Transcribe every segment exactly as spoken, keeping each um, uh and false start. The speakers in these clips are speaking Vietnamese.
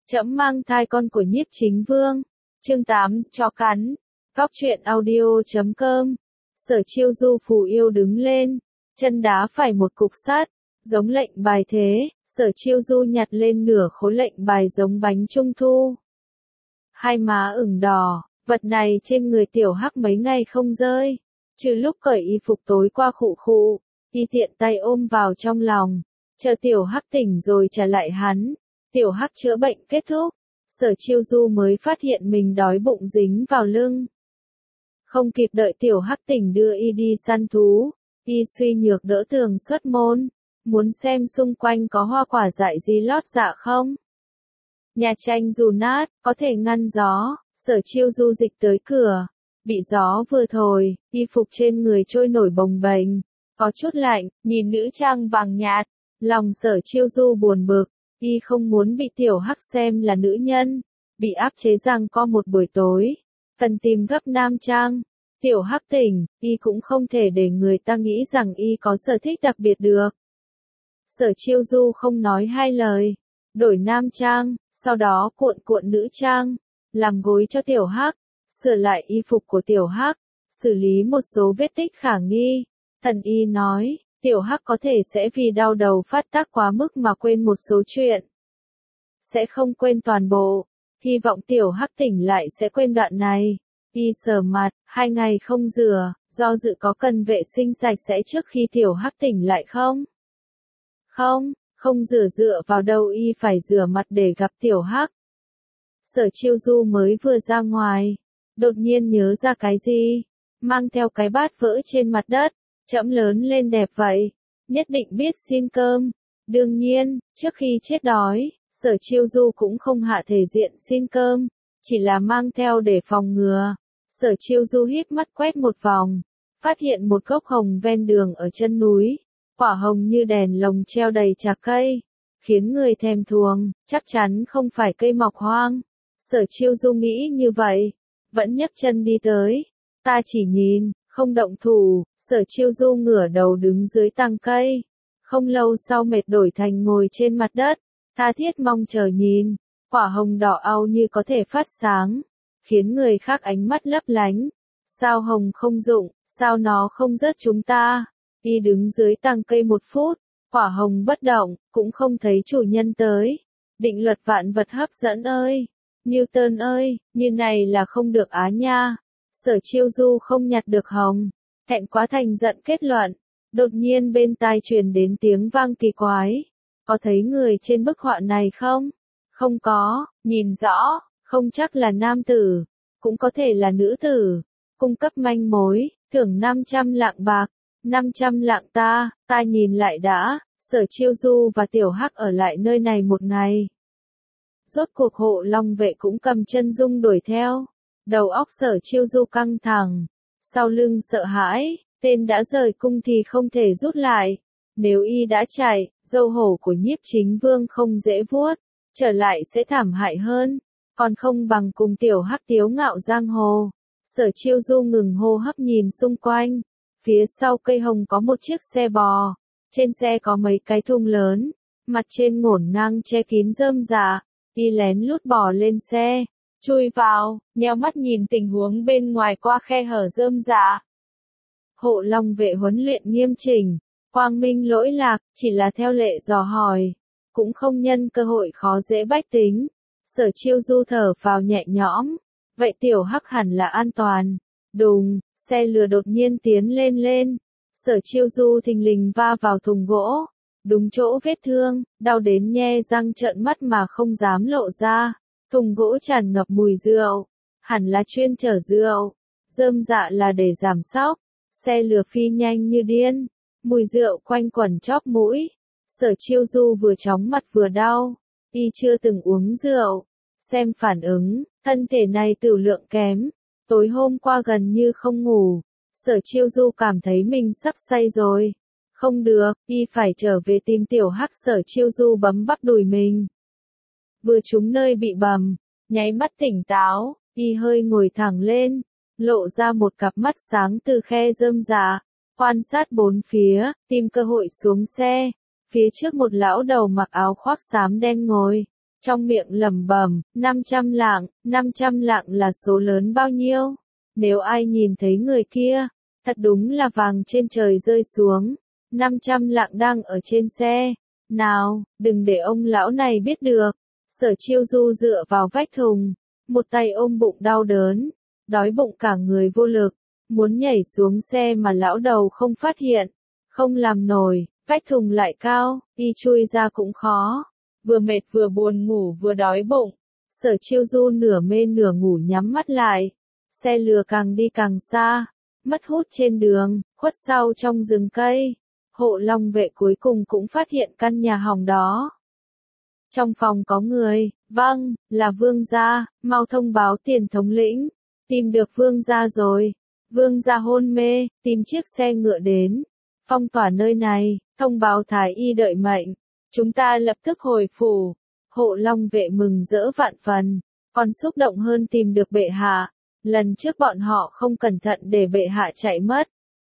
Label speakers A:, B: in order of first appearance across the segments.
A: Trẫm mang thai con của Nhiếp Chính Vương. Chương tám, chó cắn. Góc truyện audio chấm com. Sở Chiêu Du phù yêu đứng lên, chân đá phải một cục sắt, giống lệnh bài thế. Sở Chiêu Du nhặt lên nửa khối lệnh bài giống bánh trung thu. Hai má ửng đỏ, vật này trên người Tiểu Hắc mấy ngày không rơi, trừ lúc cởi y phục tối qua khụ khụ, y tiện tay ôm vào trong lòng, chờ Tiểu Hắc tỉnh rồi trả lại hắn. Tiểu Hắc chữa bệnh kết thúc, Sở Chiêu Du mới phát hiện mình đói bụng dính vào lưng. Không kịp đợi Tiểu Hắc tỉnh đưa y đi săn thú, y suy nhược đỡ tường xuất môn, muốn xem xung quanh có hoa quả dại gì lót dạ không. Nhà tranh dù nát, có thể ngăn gió. Sở Chiêu Du dịch tới cửa, bị gió vừa thổi, y phục trên người trôi nổi bồng bềnh, có chút lạnh. Nhìn nữ trang vàng nhạt, lòng Sở Chiêu Du buồn bực, y không muốn bị Tiểu Hắc xem là nữ nhân, bị áp chế rằng co một buổi tối, cần tìm gấp nam trang. Tiểu Hắc tỉnh, y cũng không thể để người ta nghĩ rằng y có sở thích đặc biệt được. Sở Chiêu Du không nói hai lời, đổi nam trang, sau đó cuộn cuộn nữ trang, làm gối cho Tiểu Hắc, sửa lại y phục của Tiểu Hắc, xử lý một số vết tích khả nghi. Thần y nói, Tiểu Hắc có thể sẽ vì đau đầu phát tác quá mức mà quên một số chuyện. Sẽ không quên toàn bộ, hy vọng Tiểu Hắc tỉnh lại sẽ quên đoạn này. Y sờ mặt, hai ngày không rửa, do dự có cần vệ sinh sạch sẽ trước khi Tiểu Hắc tỉnh lại không? Không, không rửa dựa vào đâu y phải rửa mặt để gặp Tiểu Hắc. Sở Chiêu Du mới vừa ra ngoài, đột nhiên nhớ ra cái gì, mang theo cái bát vỡ trên mặt đất. Trẫm lớn lên đẹp vậy, nhất định biết xin cơm. Đương nhiên, trước khi chết đói, Sở Chiêu Du cũng không hạ thể diện xin cơm, chỉ là mang theo để phòng ngừa. Sở Chiêu Du híp mắt quét một vòng, phát hiện một gốc hồng ven đường ở chân núi, quả hồng như đèn lồng treo đầy chạc cây, khiến người thèm thuồng, chắc chắn không phải cây mọc hoang. Sở Chiêu Du nghĩ như vậy, vẫn nhấc chân đi tới. Ta chỉ nhìn, không động thủ. Sở Chiêu Du ngửa đầu đứng dưới tàng cây, không lâu sau mệt đổi thành ngồi trên mặt đất, tha thiết mong chờ nhìn. Quả hồng đỏ au như có thể phát sáng, khiến người khác ánh mắt lấp lánh. Sao hồng không dụng, sao nó không rớt chúng ta? Y đứng dưới tàng cây một phút, quả hồng bất động, cũng không thấy chủ nhân tới. Định luật vạn vật hấp dẫn ơi, Newton ơi, như này là không được á nha. Sở Chiêu Du không nhặt được hồng, thẹn quá thành giận kết luận. Đột nhiên bên tai truyền đến tiếng vang kỳ quái. Có thấy người trên bức họa này không? Không có, nhìn rõ, không chắc là nam tử, cũng có thể là nữ tử. Cung cấp manh mối, thưởng năm trăm lạng bạc. năm trăm lạng ta, ta nhìn lại đã. Sở Chiêu Du và Tiểu Hắc ở lại nơi này một ngày. Rốt cuộc hộ long vệ cũng cầm chân dung đuổi theo. Đầu óc Sở Chiêu Du căng thẳng, sau lưng sợ hãi, tên đã rời cung thì không thể rút lại. Nếu y đã chạy, dâu hổ của Nhiếp Chính Vương không dễ vuốt, trở lại sẽ thảm hại hơn, còn không bằng cùng Tiểu Hắc tiếu ngạo giang hồ. Sở Chiêu Du ngừng hô hấp nhìn xung quanh, phía sau cây hồng có một chiếc xe bò, trên xe có mấy cái thùng lớn, mặt trên ngổn ngang che kín rơm rạ, y lén lút bò lên xe, chui vào, nheo mắt nhìn tình huống bên ngoài qua khe hở rơm rạ. Hộ long vệ huấn luyện nghiêm chỉnh, quang minh lỗi lạc, chỉ là theo lệ dò hỏi, cũng không nhân cơ hội khó dễ bách tính. Sở Chiêu Du thở vào nhẹ nhõm, vậy Tiểu Hắc hẳn là an toàn. Đùng, xe lừa đột nhiên tiến lên lên, Sở Chiêu Du thình lình va vào thùng gỗ, đúng chỗ vết thương, đau đến nhe răng trợn mắt mà không dám lộ ra. Thùng gỗ tràn ngập mùi rượu, hẳn là chuyên chở rượu, rơm rạ là để giảm sóc. Xe lừa phi nhanh như điên, mùi rượu quanh quẩn chóp mũi. Sở Chiêu Du vừa chóng mặt vừa đau, y chưa từng uống rượu, xem phản ứng, thân thể này tửu lượng kém, tối hôm qua gần như không ngủ. Sở Chiêu Du cảm thấy mình sắp say rồi, không được, y phải trở về tìm Tiểu Hắc. Sở Chiêu Du bấm bắp đùi mình, vừa trúng nơi bị bầm, nháy mắt tỉnh táo, y hơi ngồi thẳng lên, lộ ra một cặp mắt sáng từ khe rơm rạ, quan sát bốn phía, tìm cơ hội xuống xe. Phía trước một lão đầu mặc áo khoác xám đen ngồi, trong miệng lẩm bẩm, năm trăm lạng, năm trăm lạng là số lớn bao nhiêu? Nếu ai nhìn thấy người kia, thật đúng là vàng trên trời rơi xuống, năm trăm lạng đang ở trên xe. Nào, đừng để ông lão này biết được. Sở Chiêu Du dựa vào vách thùng, một tay ôm bụng đau đớn, đói bụng cả người vô lực, muốn nhảy xuống xe mà lão đầu không phát hiện, không làm nổi, vách thùng lại cao, đi chui ra cũng khó, vừa mệt vừa buồn ngủ vừa đói bụng. Sở Chiêu Du nửa mê nửa ngủ nhắm mắt lại, xe lừa càng đi càng xa, mất hút trên đường, khuất sau trong rừng cây. Hộ Long vệ cuối cùng cũng phát hiện căn nhà hỏng đó. Trong phòng có người, vâng, là Vương gia, mau thông báo tiền thống lĩnh. Tìm được Vương gia rồi. Vương gia hôn mê, tìm chiếc xe ngựa đến. Phong tỏa nơi này, thông báo thái y đợi mệnh. Chúng ta lập tức hồi phủ. Hộ Long vệ mừng rỡ vạn phần, còn xúc động hơn tìm được bệ hạ. Lần trước bọn họ không cẩn thận để bệ hạ chạy mất,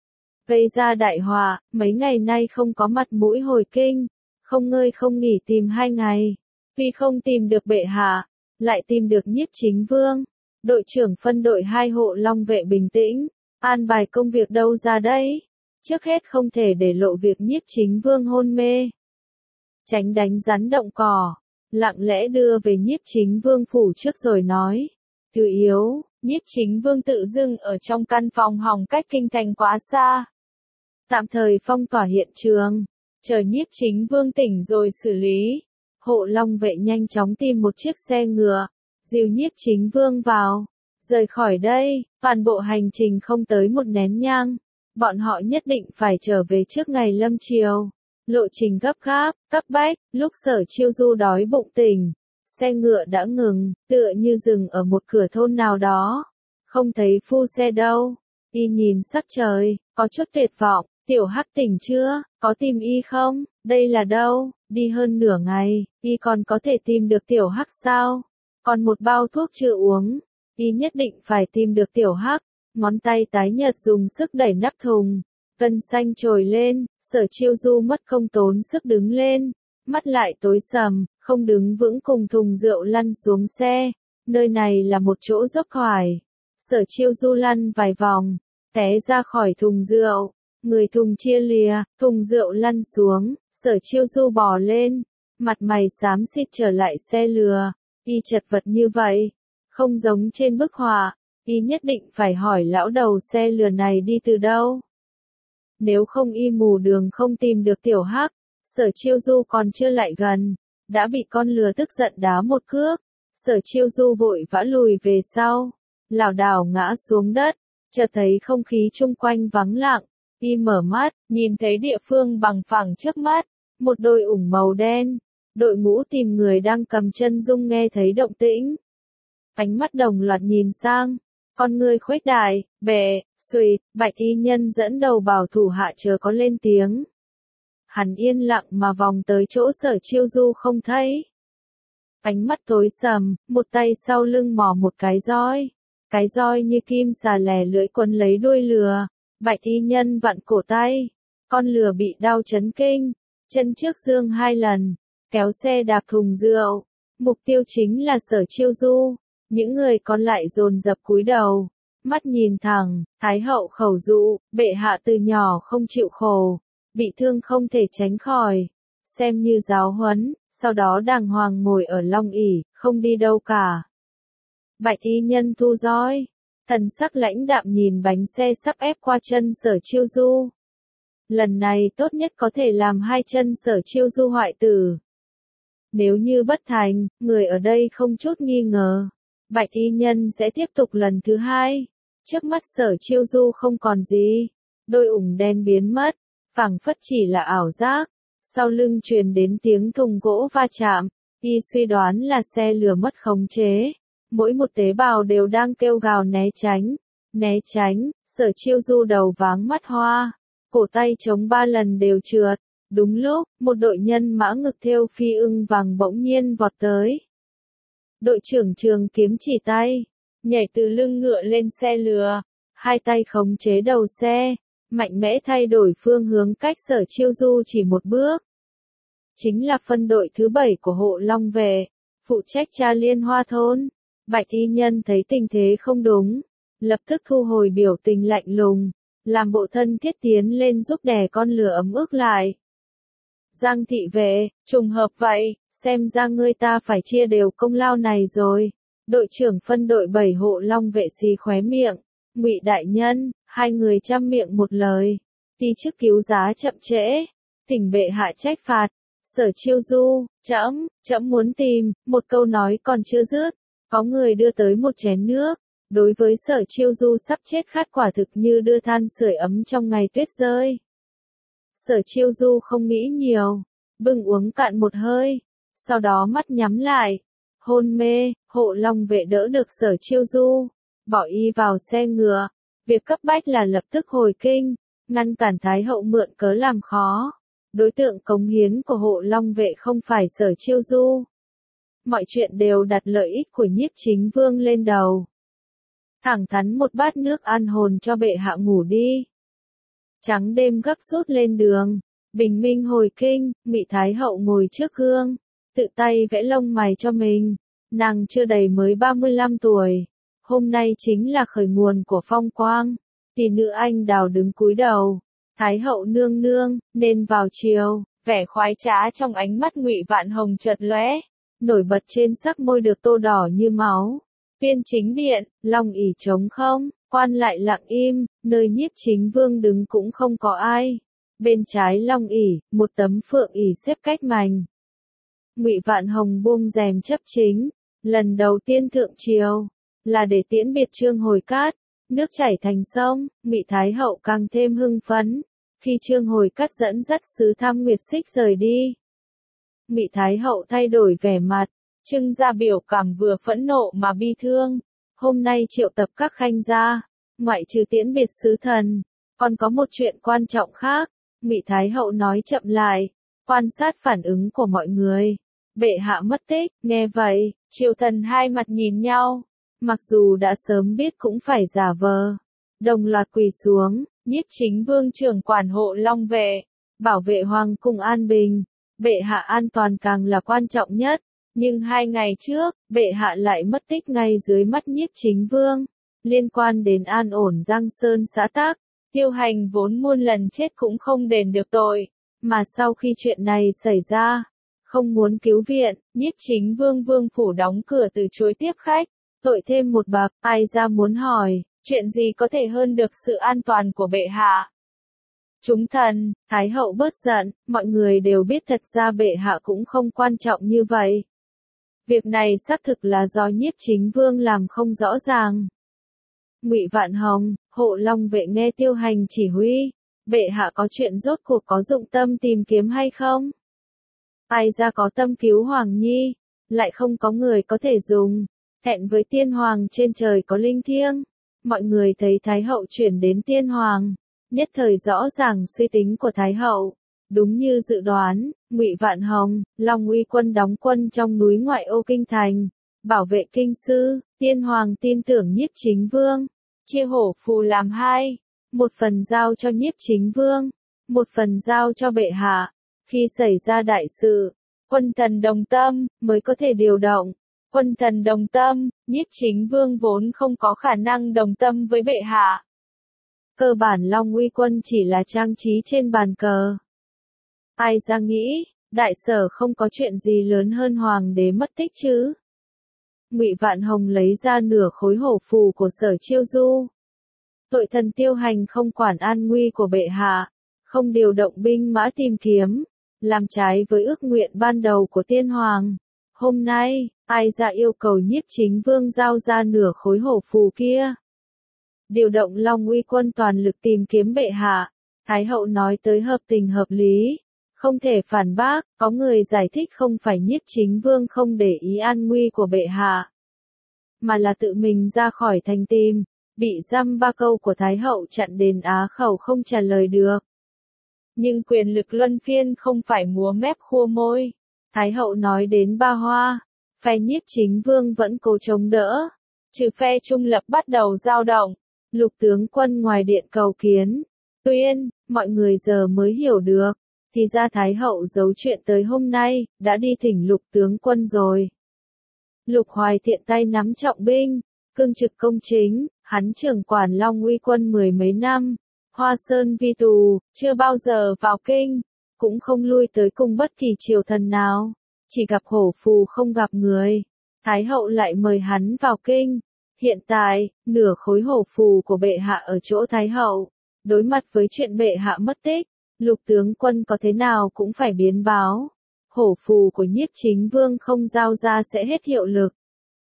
A: gây ra đại họa, mấy ngày nay không có mặt mũi hồi kinh, không ngơi không nghỉ tìm hai ngày. Tuy không tìm được bệ hạ, lại tìm được Nhiếp Chính Vương. Đội trưởng phân đội hai Hộ Long vệ bình tĩnh, an bài công việc đâu ra đấy. Trước hết không thể để lộ việc Nhiếp Chính Vương hôn mê. Tránh đánh rắn động cỏ, lặng lẽ đưa về Nhiếp Chính Vương phủ trước rồi nói. Thứ yếu, Nhiếp Chính Vương tự dưng ở trong căn phòng hỏng cách kinh thành quá xa. Tạm thời phong tỏa hiện trường, chờ Nhiếp Chính Vương tỉnh rồi xử lý. Hộ Long vệ nhanh chóng tìm một chiếc xe ngựa, dìu Nhiếp Chính Vương vào, rời khỏi đây. Toàn bộ hành trình không tới một nén nhang, bọn họ nhất định phải trở về trước ngày lâm chiều. Lộ trình gấp gáp, cấp bách, lúc Sở Chiêu Du đói bụng tỉnh, xe ngựa đã ngừng, tựa như dừng ở một cửa thôn nào đó. Không thấy phu xe đâu. Y nhìn sắc trời, có chút tuyệt vọng. Tiểu Hắc tỉnh chưa, có tìm y không? Đây là đâu? Đi hơn nửa ngày, y còn có thể tìm được Tiểu Hắc sao? Còn một bao thuốc chưa uống, y nhất định phải tìm được Tiểu Hắc. Ngón tay tái nhợt dùng sức đẩy nắp thùng, gân xanh trồi lên. Sở Chiêu Du mất công tốn sức đứng lên, mắt lại tối sầm, không đứng vững cùng thùng rượu lăn xuống xe. Nơi này là một chỗ dốc thoải. Sở Chiêu Du lăn vài vòng, té ra khỏi thùng rượu. Người thùng chia lìa, thùng rượu lăn xuống, Sở Chiêu Du bò lên, mặt mày xám xịt trở lại xe lừa. Y chật vật như vậy, không giống trên bức họa. Y nhất định phải hỏi lão đầu xe lừa này đi từ đâu. Nếu không y mù đường không tìm được Tiểu Hắc. Sở Chiêu Du còn chưa lại gần, đã bị con lừa tức giận đá một cước. Sở Chiêu Du vội vã lùi về sau, lảo đảo ngã xuống đất, chợt thấy không khí chung quanh vắng lặng. Y mở mắt, nhìn thấy địa phương bằng phẳng trước mắt, một đội ủng màu đen, đội ngũ tìm người đang cầm chân dung nghe thấy động tĩnh. Ánh mắt đồng loạt nhìn sang, con người khuếch đại, bệ, suỵt, Bạch y nhân dẫn đầu bảo thủ hạ chờ có lên tiếng. Hắn yên lặng mà vòng tới chỗ Sở Chiêu Du không thấy. Ánh mắt tối sầm, một tay sau lưng mò một cái roi. Cái roi như kim xà lè lưỡi quấn lấy đuôi lừa. Bạch y nhân vặn cổ tay, con lừa bị đau chấn kinh, chân trước giương hai lần, kéo xe đạp thùng rượu. Mục tiêu chính là Sở Chiêu Du. Những người còn lại dồn dập cúi đầu, mắt nhìn thẳng. Thái hậu khẩu dụ, bệ hạ từ nhỏ không chịu khổ, bị thương không thể tránh khỏi, xem như giáo huấn, sau đó đàng hoàng ngồi ở long ỷ, không đi đâu cả. Bạch y nhân thu roi, thần sắc lãnh đạm nhìn bánh xe sắp ép qua chân Sở Chiêu Du. Lần này tốt nhất có thể làm hai chân Sở Chiêu Du hoại tử. Nếu như bất thành, người ở đây không chút nghi ngờ, Bạch y nhân sẽ tiếp tục lần thứ hai. Trước mắt Sở Chiêu Du không còn gì, đôi ủng đen biến mất, phảng phất chỉ là ảo giác. Sau lưng truyền đến tiếng thùng gỗ va chạm, y suy đoán là xe lừa mất khống chế. Mỗi một tế bào đều đang kêu gào né tránh, né tránh. Sở Chiêu Du đầu váng mắt hoa, cổ tay chống ba lần đều trượt. Đúng lúc, một đội nhân mã ngực thêu phi ưng vàng bỗng nhiên vọt tới. Đội trưởng trường kiếm chỉ tay, nhảy từ lưng ngựa lên xe lừa, hai tay khống chế đầu xe, mạnh mẽ thay đổi phương hướng cách Sở Chiêu Du chỉ một bước. Chính là phân đội thứ bảy của Hộ Long vệ. phụ trách tra Liên Hoa thôn. Bạch y nhân thấy tình thế không đúng, lập tức thu hồi biểu tình lạnh lùng, làm bộ thân thiết tiến lên giúp đè con lửa ấm ức lại. Giang thị vệ, trùng hợp vậy, xem ra ngươi ta phải chia đều công lao này rồi. Đội trưởng phân đội bảy hộ long vệ xì khóe miệng, Ngụy đại nhân, hai người trăm miệng một lời, ti chức cứu giá chậm trễ, thỉnh bệ hạ trách phạt. Sở Chiêu Du, trẫm, trẫm muốn tìm, một câu nói còn chưa dứt, có người đưa tới một chén nước. Đối với Sở Chiêu Du sắp chết khát quả thực như đưa than sưởi ấm trong ngày tuyết rơi. Sở Chiêu Du không nghĩ nhiều, bưng uống cạn một hơi, sau đó mắt nhắm lại, hôn mê. Hộ long vệ đỡ được Sở Chiêu Du, bỏ y vào xe ngựa. Việc cấp bách là lập tức hồi kinh, ngăn cản Thái hậu mượn cớ làm khó. Đối tượng cống hiến của hộ long vệ không phải Sở Chiêu Du. Mọi chuyện đều đặt lợi ích của Nhiếp Chính Vương lên đầu. Thẳng thắn một bát nước an hồn cho bệ hạ ngủ đi. Trắng đêm gấp rút lên đường, bình minh hồi kinh, Ngụy Thái hậu ngồi trước gương, tự tay vẽ lông mày cho mình. Nàng chưa đầy mới ba mươi lăm tuổi, hôm nay chính là khởi nguồn của phong quang. Tỷ nữ anh đào đứng cúi đầu, Thái hậu nương nương, nên vào chiều. Vẻ khoái trá trong ánh mắt Ngụy Vạn Hồng chợt lóe, nổi bật trên sắc môi được tô đỏ như máu. Viên chính điện, long ỷ trống không, quan lại lặng im, nơi Nhiếp Chính Vương đứng cũng không có ai. Bên trái long ỷ, một tấm phượng ỷ xếp cách mành. Ngụy Vạn Hồng buông rèm chấp chính, lần đầu tiên thượng triều, là để tiễn biệt Trương Hồi Cát. Nước chảy thành sông, Ngụy Thái hậu càng thêm hưng phấn, khi Trương Hồi Cát dẫn dắt sứ tham Nguyệt Xích rời đi. Ngụy Thái hậu thay đổi vẻ mặt, trưng ra biểu cảm vừa phẫn nộ mà bi thương. Hôm nay triệu tập các khanh gia, ngoại trừ tiễn biệt sứ thần, còn có một chuyện quan trọng khác. Ngụy Thái hậu nói chậm lại, quan sát phản ứng của mọi người. Bệ hạ mất tích, nghe vậy, triều thần hai mặt nhìn nhau, mặc dù đã sớm biết cũng phải giả vờ, đồng loạt quỳ xuống. Nhiếp Chính Vương trưởng quản hộ long vệ, bảo vệ hoàng cung an bình, bệ hạ an toàn càng là quan trọng nhất. Nhưng hai ngày trước, bệ hạ lại mất tích ngay dưới mắt Nhiếp Chính Vương. Liên quan đến an ổn Giang Sơn xã tắc, Tiêu Hành vốn muôn lần chết cũng không đền được tội, mà sau khi chuyện này xảy ra, không muốn cứu viện, Nhiếp Chính Vương vương phủ đóng cửa từ chối tiếp khách, tội thêm một bậc. Ai ra muốn hỏi, chuyện gì có thể hơn được sự an toàn của bệ hạ? Chúng thần, Thái hậu bớt giận, mọi người đều biết thật ra bệ hạ cũng không quan trọng như vậy. Việc này xác thực là do Nhiếp Chính Vương làm không rõ ràng. Ngụy Vạn Hồng, hộ long vệ nghe Tiêu Hành chỉ huy, bệ hạ có chuyện rốt cuộc có dụng tâm tìm kiếm hay không? Ai ra có tâm cứu Hoàng Nhi, lại không có người có thể dùng, hẹn với tiên hoàng trên trời có linh thiêng. Mọi người thấy Thái hậu chuyển đến tiên hoàng, nhất thời rõ ràng suy tính của Thái hậu. Đúng như dự đoán, Ngụy Vạn Hồng, Long Uy quân đóng quân trong núi ngoại ô kinh thành, bảo vệ kinh sư. Tiên hoàng tin tưởng Nhiếp Chính Vương, chia hổ phù làm hai, một phần giao cho Nhiếp Chính Vương, một phần giao cho bệ hạ. Khi xảy ra đại sự, quân thần đồng tâm mới có thể điều động. Quân thần đồng tâm, Nhiếp Chính Vương vốn không có khả năng đồng tâm với bệ hạ. Cơ bản Long Uy quân chỉ là trang trí trên bàn cờ. Ai ra nghĩ, đại sở không có chuyện gì lớn hơn hoàng đế mất tích chứ? Ngụy Vạn Hồng lấy ra nửa khối hổ phù của Sở Chiêu Du. Tội thần Tiêu Hành không quản an nguy của bệ hạ, không điều động binh mã tìm kiếm, làm trái với ước nguyện ban đầu của tiên hoàng. Hôm nay, ai ra yêu cầu Nhiếp Chính Vương giao ra nửa khối hổ phù kia. Điều động Long Uy quân toàn lực tìm kiếm bệ hạ. Thái hậu nói tới hợp tình hợp lý, không thể phản bác. Có người giải thích không phải Nhiếp Chính Vương không để ý an nguy của bệ hạ, mà là tự mình ra khỏi thành tìm, bị dăm ba câu của Thái hậu chặn đền á khẩu không trả lời được. Nhưng quyền lực luân phiên không phải múa mép khua môi. Thái hậu nói đến ba hoa, phe Nhiếp Chính Vương vẫn cố chống đỡ, trừ phe trung lập bắt đầu dao động. Lục tướng quân ngoài điện cầu kiến, tuyên, mọi người giờ mới hiểu được, thì ra Thái hậu giấu chuyện tới hôm nay, đã đi thỉnh lục tướng quân rồi. Lục Hoài Thiện tay nắm trọng binh, cương trực công chính, hắn trưởng quản Long Uy quân mười mấy năm, Hoa Sơn vi tù, chưa bao giờ vào kinh, cũng không lui tới cùng bất kỳ triều thần nào, chỉ gặp hổ phù không gặp người. Thái hậu lại mời hắn vào kinh. Hiện tại, nửa khối hổ phù của bệ hạ ở chỗ Thái hậu. Đối mặt với chuyện bệ hạ mất tích, Lục tướng quân có thế nào cũng phải biến báo. Hổ phù của Nhiếp Chính Vương không giao ra sẽ hết hiệu lực.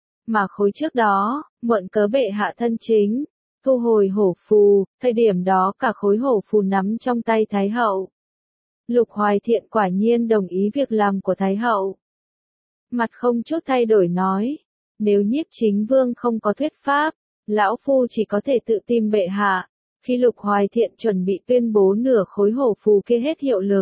A: Mà khối trước đó, mượn cớ bệ hạ thân chính, thu hồi hổ phù, thời điểm đó cả khối hổ phù nắm trong tay Thái hậu. Lục Hoài Thiện quả nhiên đồng ý việc làm của Thái hậu. Mặt không chút thay đổi nói, nếu Nhiếp Chính Vương không có thuyết pháp, lão phu chỉ có thể tự tìm bệ hạ. Khi Lục Hoài Thiện chuẩn bị tuyên bố nửa khối hổ phù kia hết hiệu lực,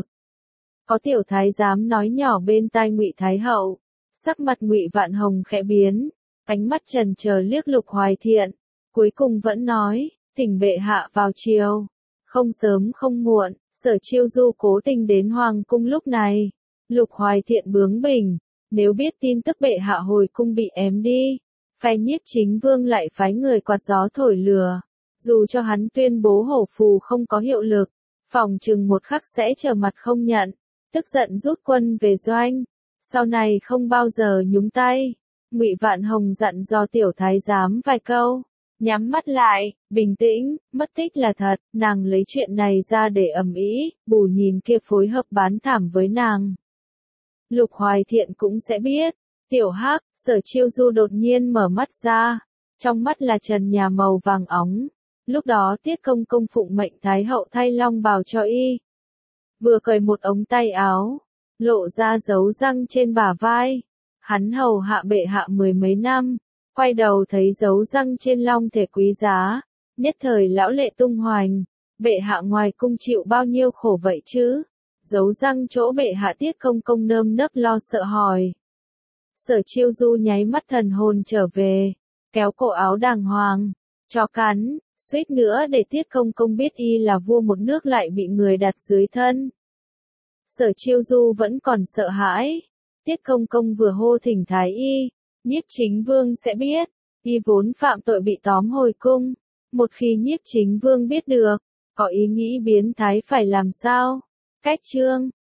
A: có tiểu thái giám nói nhỏ bên tai Ngụy Thái hậu, sắc mặt Ngụy Vạn Hồng khẽ biến, ánh mắt trần chờ liếc Lục Hoài Thiện, cuối cùng vẫn nói, thỉnh bệ hạ vào triều. Không sớm không muộn, Sở Chiêu Du cố tình đến hoàng cung lúc này. Lục Hoài Thiện bướng bỉnh, nếu biết tin tức bệ hạ hồi cung bị ém đi, phe Nhiếp Chính Vương lại phái người quạt gió thổi lửa, dù cho hắn tuyên bố hổ phù không có hiệu lực, phòng chừng một khắc sẽ trở mặt không nhận, tức giận rút quân về doanh, sau này không bao giờ nhúng tay. Ngụy Vạn Hồng dặn dò tiểu thái giám vài câu, nhắm mắt lại, bình tĩnh, mất tích là thật, nàng lấy chuyện này ra để ầm ĩ, bù nhìn kia phối hợp bán thảm với nàng. Lục Hoài Thiện cũng sẽ biết. Tiểu Hắc, Sở Chiêu Du đột nhiên mở mắt ra, trong mắt là trần nhà màu vàng óng. Lúc đó Tiết Công Công phụng mệnh Thái hậu thay long bào cho y, vừa cởi một ống tay áo, lộ ra dấu răng trên bả vai. Hắn hầu hạ bệ hạ mười mấy năm, quay đầu thấy dấu răng trên long thể quý giá, nhất thời lão lệ tung hoành. Bệ hạ ngoài cung chịu bao nhiêu khổ vậy chứ? Dấu răng chỗ bệ hạ Tiết Công Công nơm nớp lo sợ hỏi. Sở Chiêu Du nháy mắt thần hồn trở về, kéo cổ áo đàng hoàng, cho cắn, suýt nữa để Tiết Công Công biết y là vua một nước lại bị người đặt dưới thân. Sở Chiêu Du vẫn còn sợ hãi, Tiết Công Công vừa hô thỉnh thái y, Nhiếp Chính Vương sẽ biết, y vốn phạm tội bị tóm hồi cung, một khi Nhiếp Chính Vương biết được, có ý nghĩ biến thái phải làm sao? Cách chương